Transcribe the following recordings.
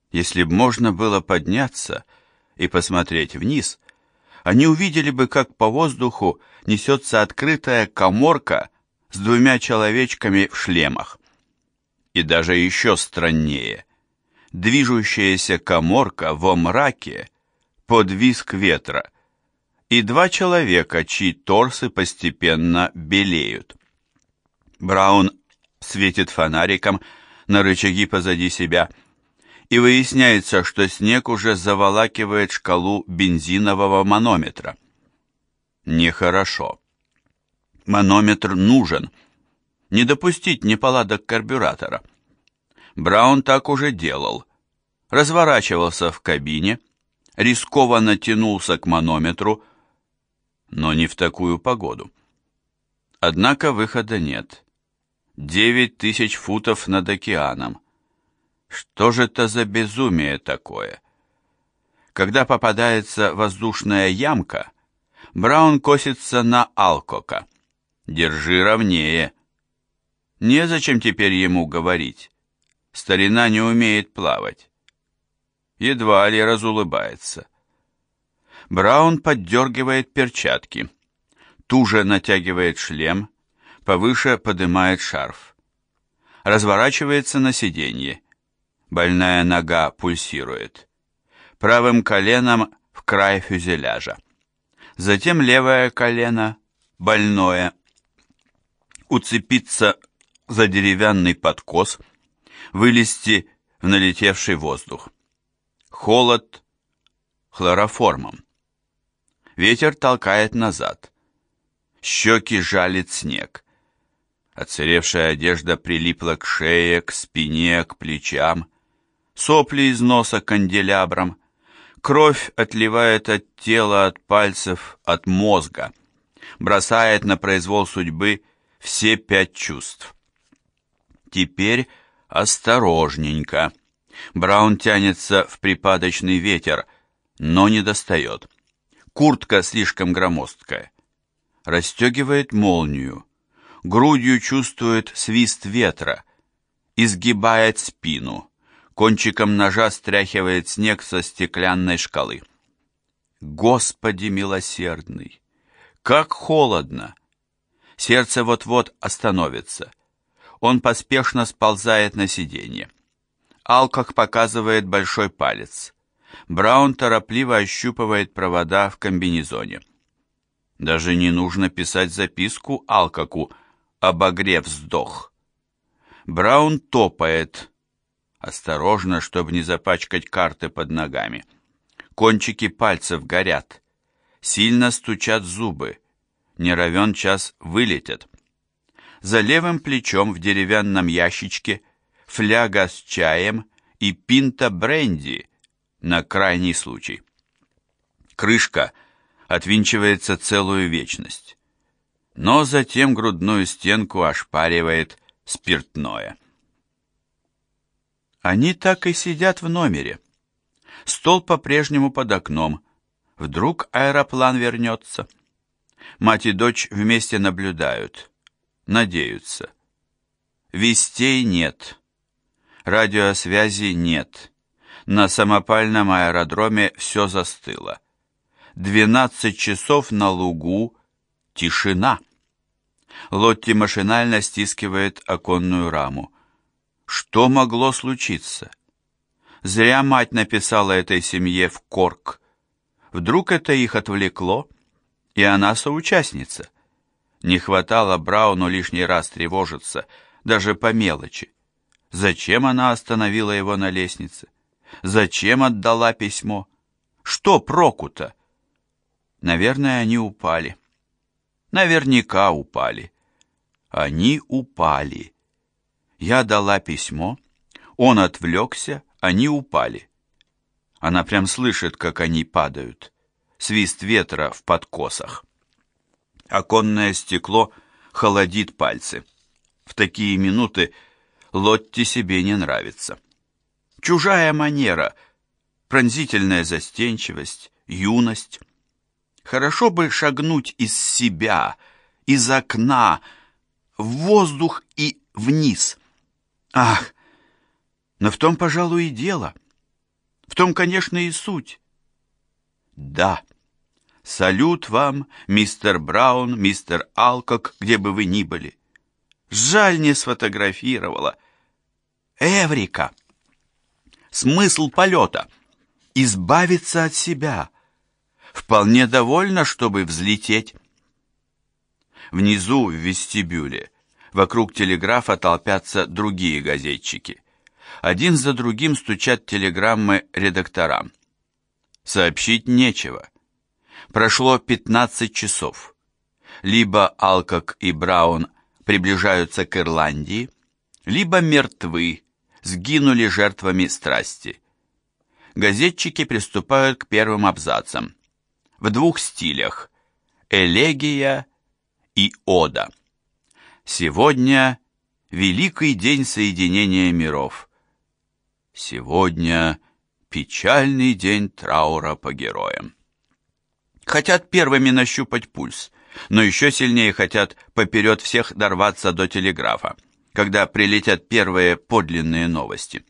Если б можно было подняться и посмотреть вниз, они увидели бы, как по воздуху несется открытая каморка с двумя человечками в шлемах. И даже еще страннее, движущаяся каморка во мраке под визг ветра, и два человека, чьи торсы постепенно белеют. Браун светит фонариком на рычаги позади себя, и выясняется, что снег уже заволакивает шкалу бензинового манометра. Нехорошо. Манометр нужен. Не допустить неполадок карбюратора. Браун так уже делал. Разворачивался в кабине, рискованно тянулся к манометру, но не в такую погоду. Однако выхода нет. 9000 футов над океаном. Что же это за безумие такое? Когда попадается воздушная ямка, Браун косится на Алкока. Держи ровнее. Незачем теперь ему говорить. Старина не умеет плавать. Едва ли разулыбается. Браун поддергивает перчатки. Туже натягивает шлем, повыше поднимает шарф. Разворачивается на сиденье. Больная нога пульсирует. Правым коленом в край фюзеляжа. Затем левое колено, больное. Уцепиться за деревянный подкос, вылезти в налетевший воздух. Холод хлороформом. Ветер толкает назад. Щеки жалит снег. Отсыревшая одежда прилипла к шее, к спине, к плечам. Сопли из носа канделябром. Кровь отливает от тела, от пальцев, от мозга. Бросает на произвол судьбы все 5 чувств. Теперь осторожненько. Браун тянется в припадочный ветер, но не достает. Куртка слишком громоздкая. Расстегивает молнию. Грудью чувствует свист ветра. Изгибает спину. Кончиком ножа стряхивает снег со стеклянной шкалы. Господи милосердный! Как холодно! Сердце вот-вот остановится. Он поспешно сползает на сиденье. Алкок показывает большой палец. Браун торопливо ощупывает провода в комбинезоне. Даже не нужно писать записку Алкоку, обогрев вздох. Браун топает. Осторожно, чтобы не запачкать карты под ногами. Кончики пальцев горят. Сильно стучат зубы. Не равен час вылетят. За левым плечом в деревянном ящичке фляга с чаем и пинта бренди на крайний случай. Крышка отвинчивается целую вечность. Но затем грудную стенку ошпаривает спиртное. Они так и сидят в номере. Стол по-прежнему под окном. Вдруг аэроплан вернется. Мать и дочь вместе наблюдают. Надеются. Вестей нет. Радиосвязи нет. На самопальном аэродроме все застыло. 12 часов на лугу. Тишина. Лотти машинально стискивает оконную раму. Что могло случиться? Зря мать написала этой семье в Корк. Вдруг это их отвлекло, и она соучастница. Не хватало Брауну лишний раз тревожиться, даже по мелочи. Зачем она остановила его на лестнице? Зачем отдала письмо? Что проку-то? Наверное, они упали. Наверняка упали. Они упали. Я дала письмо, он отвлекся, они упали. Она прям слышит, как они падают. Свист ветра в подкосах. Оконное стекло холодит пальцы. В такие минуты Лотти себе не нравится. Чужая манера, пронзительная застенчивость, юность. Хорошо бы шагнуть из себя, из окна, в воздух и вниз. Ах, но в том, пожалуй, и дело. В том, конечно, и суть. Да. Салют вам, мистер Браун, мистер Алкок, где бы вы ни были. Жаль, не сфотографировала. Эврика! Смысл полета — избавиться от себя. Вполне довольно, чтобы взлететь. Внизу, в вестибюле, вокруг телеграфа толпятся другие газетчики. Один за другим стучат телеграммы редакторам. Сообщить нечего. Прошло 15 часов. Либо Алкок и Браун приближаются к Ирландии, либо мертвы, сгинули жертвами страсти. Газетчики приступают к первым абзацам. В двух стилях – элегия и ода. Сегодня великий день соединения миров. Сегодня печальный день траура по героям. Хотят первыми нащупать пульс, но еще сильнее хотят поперед всех дорваться до телеграфа, когда прилетят первые подлинные новости.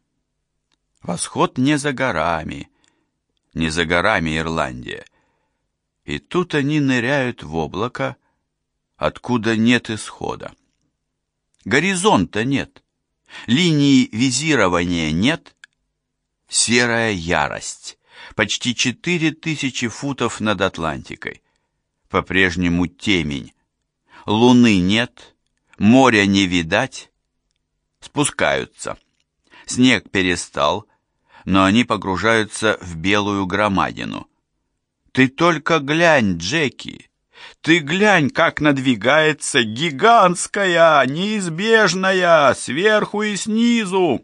Восход не за горами Ирландия. И тут они ныряют в облако, откуда нет исхода. Горизонта нет, линии визирования нет. Серая ярость, почти 4000 футов над Атлантикой. По-прежнему темень. Луны нет, моря не видать. Спускаются. Снег перестал, но они погружаются в белую громадину. Ты только глянь, Джеки, ты глянь, как надвигается гигантская, неизбежная, сверху и снизу.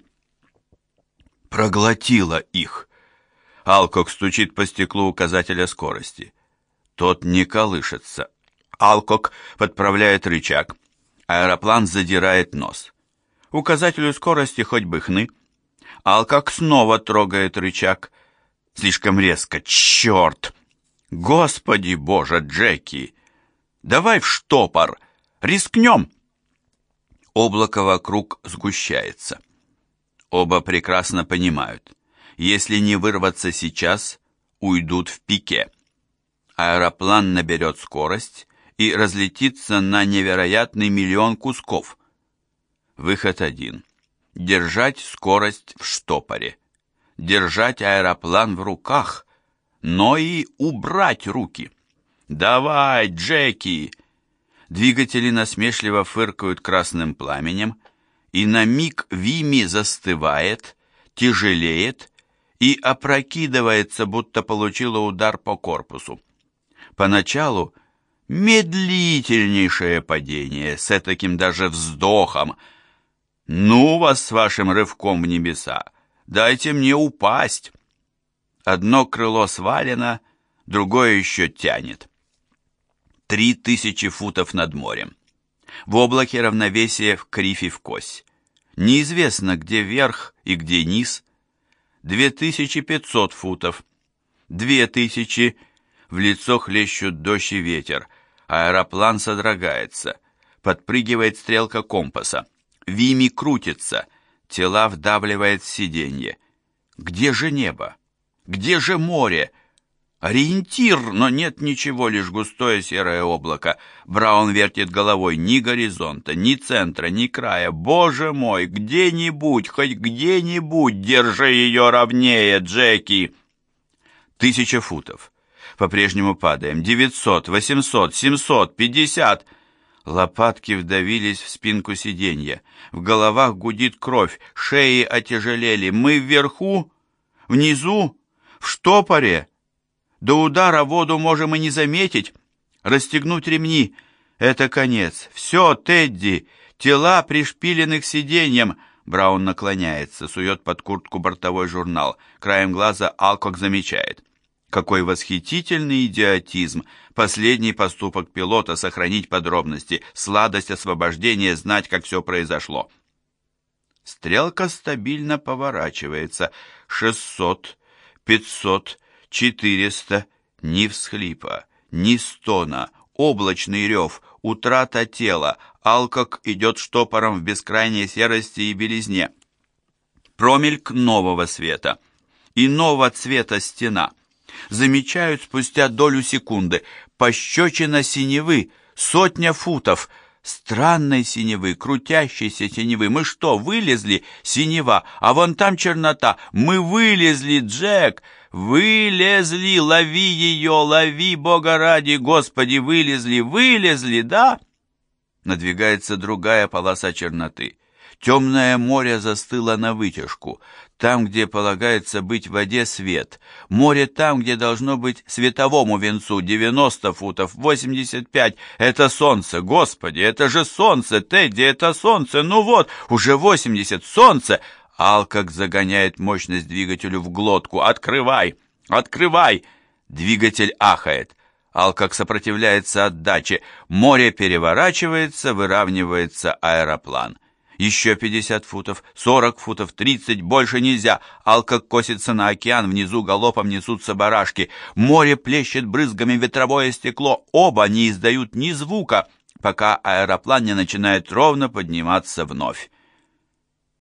Проглотила их. Алкок стучит по стеклу указателя скорости. Тот не колышется. Алкок подправляет рычаг. Аэроплан задирает нос. Указателю скорости хоть бы хны. Алкок снова трогает рычаг. Слишком резко. Черт! Господи боже, Джеки! Давай в штопор! Рискнем! Облако вокруг сгущается. Оба прекрасно понимают. Если не вырваться сейчас, уйдут в пике. Аэроплан наберет скорость и разлетится на невероятный миллион кусков. Выход один. Держать скорость в штопоре. Держать аэроплан в руках, но и убрать руки. «Давай, Джеки!» Двигатели насмешливо фыркают красным пламенем, и на миг Вими застывает, тяжелеет и опрокидывается, будто получила удар по корпусу. Поначалу медлительнейшее падение, с таким даже вздохом. «Ну вас с вашим рывком в небеса! Дайте мне упасть!» Одно крыло свалено, другое еще тянет. 3000 футов над морем. В облаке равновесие в кривь и в кось. Неизвестно, где верх и где низ. 2500 футов. 2000. В лицо хлещут дождь и ветер. Аэроплан содрогается. Подпрыгивает стрелка компаса. Вими крутится. Тела вдавливает в сиденье. Где же небо? Где же море? Ориентир, но нет ничего, лишь густое серое облако. Браун вертит головой. Ни горизонта, ни центра, ни края. Боже мой, где-нибудь, хоть где-нибудь держи ее ровнее, Джеки. 1000 футов. По-прежнему падаем. 900, 800, 700, 50. Лопатки вдавились в спинку сиденья. В головах гудит кровь, шеи отяжелели. Мы вверху, внизу, в штопоре. До удара воду можем и не заметить. Расстегнуть ремни — это конец. Все, Тедди, тела пришпилены к сиденьям. Браун наклоняется, сует под куртку бортовой журнал. Краем глаза Алкок замечает. Какой восхитительный идиотизм. Последний поступок пилота — сохранить подробности, сладость освобождения, знать, как все произошло. Стрелка стабильно поворачивается. 600, 500, 400, ни всхлипа, ни стона, облачный рев, утрата тела. Алкок идет штопором в бескрайней серости и белизне. Промельк нового света. иного цвета стена. Замечают спустя долю секунды. Пощечина синевы, 100 футов. Странной синевы, крутящейся синевы. Мы что, вылезли? Синева. А вон там чернота. Мы вылезли, Джек. Вылезли. Лови ее, лови, Бога ради, Господи, вылезли, вылезли, да? Надвигается другая полоса черноты. Темное море застыло навытяжку. Там, где полагается быть в воде, свет. Море там, где должно быть световому венцу, 90 футов, 85. Это солнце, Господи, это же солнце, Тедди, это солнце. Ну вот, уже 80, солнце. Алкак загоняет мощность двигателю в глотку. Открывай, открывай. Двигатель ахает. Алкак сопротивляется отдаче. Море переворачивается, выравнивается аэроплан. Еще 50 футов, 40 футов, 30, больше нельзя. Алкак косится на океан, внизу галопом несутся барашки. Море плещет брызгами ветровое стекло. Оба не издают ни звука, пока аэроплан не начинает ровно подниматься вновь.